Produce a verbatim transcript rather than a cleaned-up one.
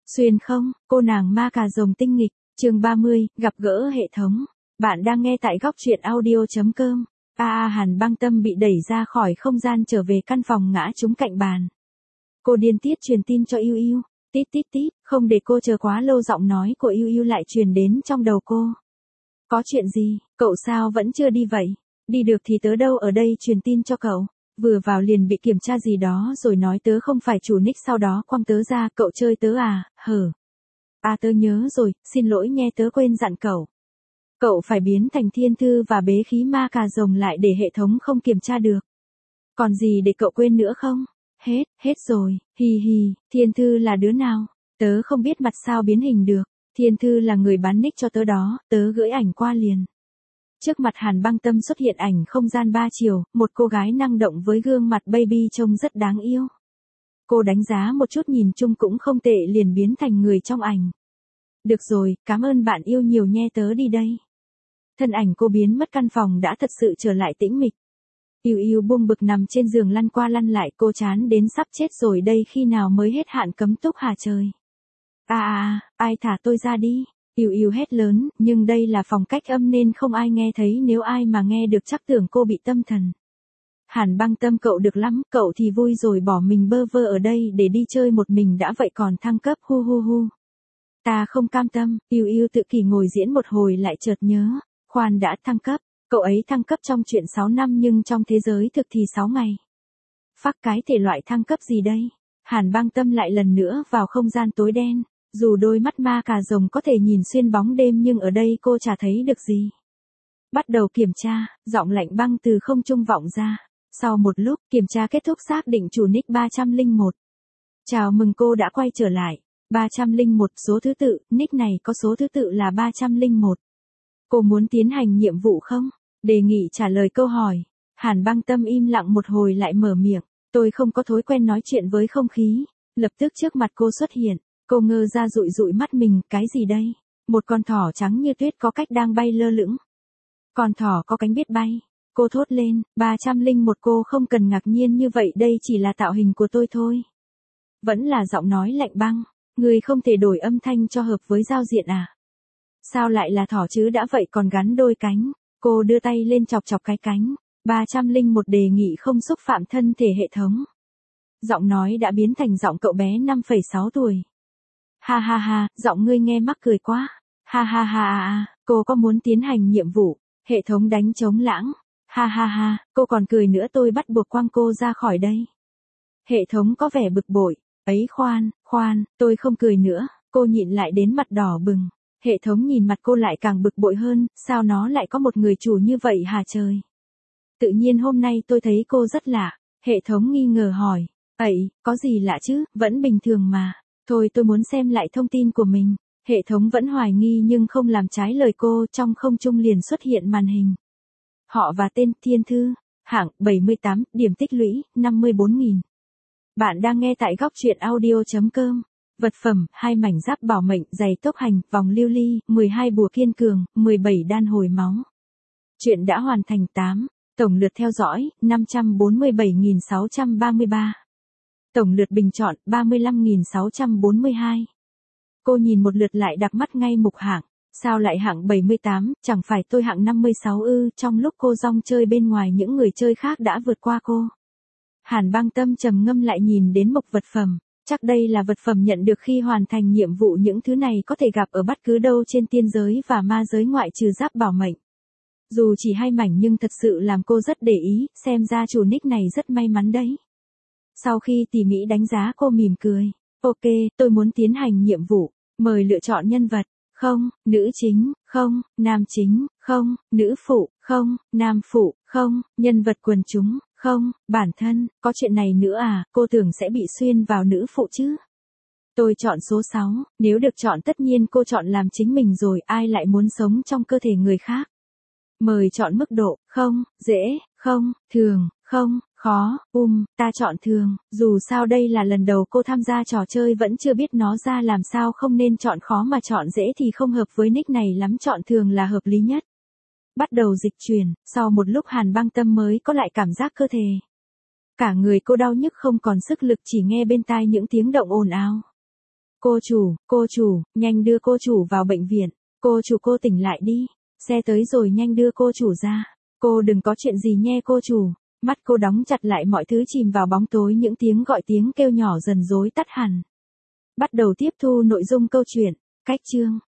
Xuyên không, cô nàng ma cà rồng tinh nghịch, chương ba mươi, gặp gỡ hệ thống. Bạn đang nghe tại góc truyện audio.com. A A Hàn Băng Tâm bị đẩy ra khỏi không gian trở về căn phòng ngã trúng cạnh bàn. Cô điên tiết truyền tin cho Yêu Yêu, tít tít tít, không để cô chờ quá lâu giọng nói của Yêu Yêu lại truyền đến trong đầu cô. Có chuyện gì, cậu sao vẫn chưa đi vậy? Đi được thì tớ đâu ở đây truyền tin cho cậu. Vừa vào liền bị kiểm tra gì đó rồi nói tớ không phải chủ nick, sau đó quăng tớ ra, cậu chơi tớ à, hở. À tớ nhớ rồi, xin lỗi nghe tớ quên dặn cậu. Cậu phải biến thành thiên thư và bế khí ma cà rồng lại để hệ thống không kiểm tra được. Còn gì để cậu quên nữa không? Hết, hết rồi, hì hì, thiên thư là đứa nào? Tớ không biết mặt sao biến hình được. Thiên thư là người bán nick cho tớ đó, tớ gửi ảnh qua liền. Trước mặt Hàn Băng Tâm xuất hiện ảnh không gian ba chiều, một cô gái năng động với gương mặt baby trông rất đáng yêu. Cô đánh giá một chút nhìn chung cũng không tệ liền biến thành người trong ảnh. Được rồi, cảm ơn bạn yêu nhiều nhé, tớ đi đây. Thân ảnh cô biến mất, căn phòng đã thật sự trở lại tĩnh mịch. Yêu Yêu buông bực nằm trên giường lăn qua lăn lại, cô chán đến sắp chết rồi đây, khi nào mới hết hạn cấm túc hả trời. À à, ai thả tôi ra đi. Yêu Yêu hét lớn, nhưng đây là phòng cách âm nên không ai nghe thấy, nếu ai mà nghe được chắc tưởng cô bị tâm thần. Hàn Băng Tâm, cậu được lắm, cậu thì vui rồi, bỏ mình bơ vơ ở đây để đi chơi một mình đã vậy còn thăng cấp, hu hu hu. Ta không cam tâm. Yêu Yêu tự kỷ ngồi diễn một hồi lại chợt nhớ, khoan đã, thăng cấp, cậu ấy thăng cấp trong truyện sáu năm nhưng trong thế giới thực thì sáu ngày. Phắc cái thể loại thăng cấp gì đây? Hàn Băng Tâm lại lần nữa vào không gian tối đen. Dù đôi mắt ma cà rồng có thể nhìn xuyên bóng đêm nhưng ở đây cô chả thấy được gì. Bắt đầu kiểm tra, giọng lạnh băng từ không trung vọng ra. Sau một lúc, kiểm tra kết thúc xác định chủ nick ba không một. Chào mừng cô đã quay trở lại. ba không một số thứ tự, nick này có số thứ tự là ba không một. Cô muốn tiến hành nhiệm vụ không? Đề nghị trả lời câu hỏi. Hàn Băng Tâm im lặng một hồi lại mở miệng. Tôi không có thói quen nói chuyện với không khí. Lập tức trước mặt cô xuất hiện. Cô ngơ ra dụi dụi mắt mình, cái gì đây? Một con thỏ trắng như tuyết có cách đang bay lơ lửng. Con thỏ có cánh biết bay. Cô thốt lên, ba không một, cô không cần ngạc nhiên như vậy, đây chỉ là tạo hình của tôi thôi. Vẫn là giọng nói lạnh băng, người không thể đổi âm thanh cho hợp với giao diện à? Sao lại là thỏ chứ, đã vậy còn gắn đôi cánh. Cô đưa tay lên chọc chọc cái cánh. ba không một đề nghị không xúc phạm thân thể hệ thống. Giọng nói đã biến thành giọng cậu bé năm phẩy sáu tuổi. Ha ha ha, giọng ngươi nghe mắc cười quá. Ha ha ha ha ha, cô có muốn tiến hành nhiệm vụ, hệ thống đánh trống lãng. Ha ha ha, cô còn cười nữa, tôi bắt buộc quăng cô ra khỏi đây. Hệ thống có vẻ bực bội. Ấy khoan, khoan, tôi không cười nữa. Cô nhịn lại đến mặt đỏ bừng. Hệ thống nhìn mặt cô lại càng bực bội hơn, sao nó lại có một người chủ như vậy hả trời. Tự nhiên hôm nay tôi thấy cô rất lạ. Hệ thống nghi ngờ hỏi. Ấy, có gì lạ chứ, vẫn bình thường mà. Thôi tôi muốn xem lại thông tin của mình. Hệ thống vẫn hoài nghi nhưng không làm trái lời cô, trong không trung liền xuất hiện màn hình. Họ và tên Thiên Thư, hạng bảy mươi tám, điểm tích lũy năm mươi bốn nghìn. Bạn đang nghe tại góc truyện audio.com. Vật phẩm, hai mảnh giáp bảo mệnh, giày tốc hành, vòng lưu ly, mười hai bùa kiên cường, mười bảy đan hồi máu. Chuyện đã hoàn thành tám. Tổng lượt theo dõi, năm trăm bốn mươi bảy nghìn sáu trăm ba mươi ba. Tổng lượt bình chọn, ba mươi lăm nghìn sáu trăm bốn mươi hai. Cô nhìn một lượt lại đặt mắt ngay mục hạng. Sao lại hạng bảy mươi tám, chẳng phải tôi hạng năm mươi sáu ư? Trong lúc cô rong chơi bên ngoài những người chơi khác đã vượt qua cô. Hàn Băng Tâm trầm ngâm lại nhìn đến mục vật phẩm. Chắc đây là vật phẩm nhận được khi hoàn thành nhiệm vụ, những thứ này có thể gặp ở bất cứ đâu trên tiên giới và ma giới ngoại trừ giáp bảo mệnh. Dù chỉ hai mảnh nhưng thật sự làm cô rất để ý, xem ra chủ nick này rất may mắn đấy. Sau khi tỉ mỉ đánh giá cô mỉm cười. Ok, tôi muốn tiến hành nhiệm vụ. Mời lựa chọn nhân vật. Không, nữ chính, không, nam chính, không, nữ phụ, không, nam phụ, không, nhân vật quần chúng, không, bản thân, có chuyện này nữa à, cô tưởng sẽ bị xuyên vào nữ phụ chứ. Tôi chọn số sáu, nếu được chọn tất nhiên cô chọn làm chính mình rồi, ai lại muốn sống trong cơ thể người khác. Mời chọn mức độ, không, dễ, không, thường, không, khó, um, ta chọn thường, dù sao đây là lần đầu cô tham gia trò chơi vẫn chưa biết nó ra làm sao, không nên chọn khó mà chọn dễ thì không hợp với nick này lắm, chọn thường là hợp lý nhất. Bắt đầu dịch chuyển, sau một lúc Hàn Băng Tâm mới có lại cảm giác cơ thể. Cả người cô đau nhức không còn sức lực, chỉ nghe bên tai những tiếng động ồn ào. Cô chủ, cô chủ, nhanh đưa cô chủ vào bệnh viện. Cô chủ cô tỉnh lại đi. Xe tới rồi nhanh đưa cô chủ ra. Cô đừng có chuyện gì nhe cô chủ. Mắt cô đóng chặt lại mọi thứ chìm vào bóng tối những tiếng gọi tiếng kêu nhỏ dần rối tắt hẳn. Bắt đầu tiếp thu nội dung câu chuyện. Cách chương.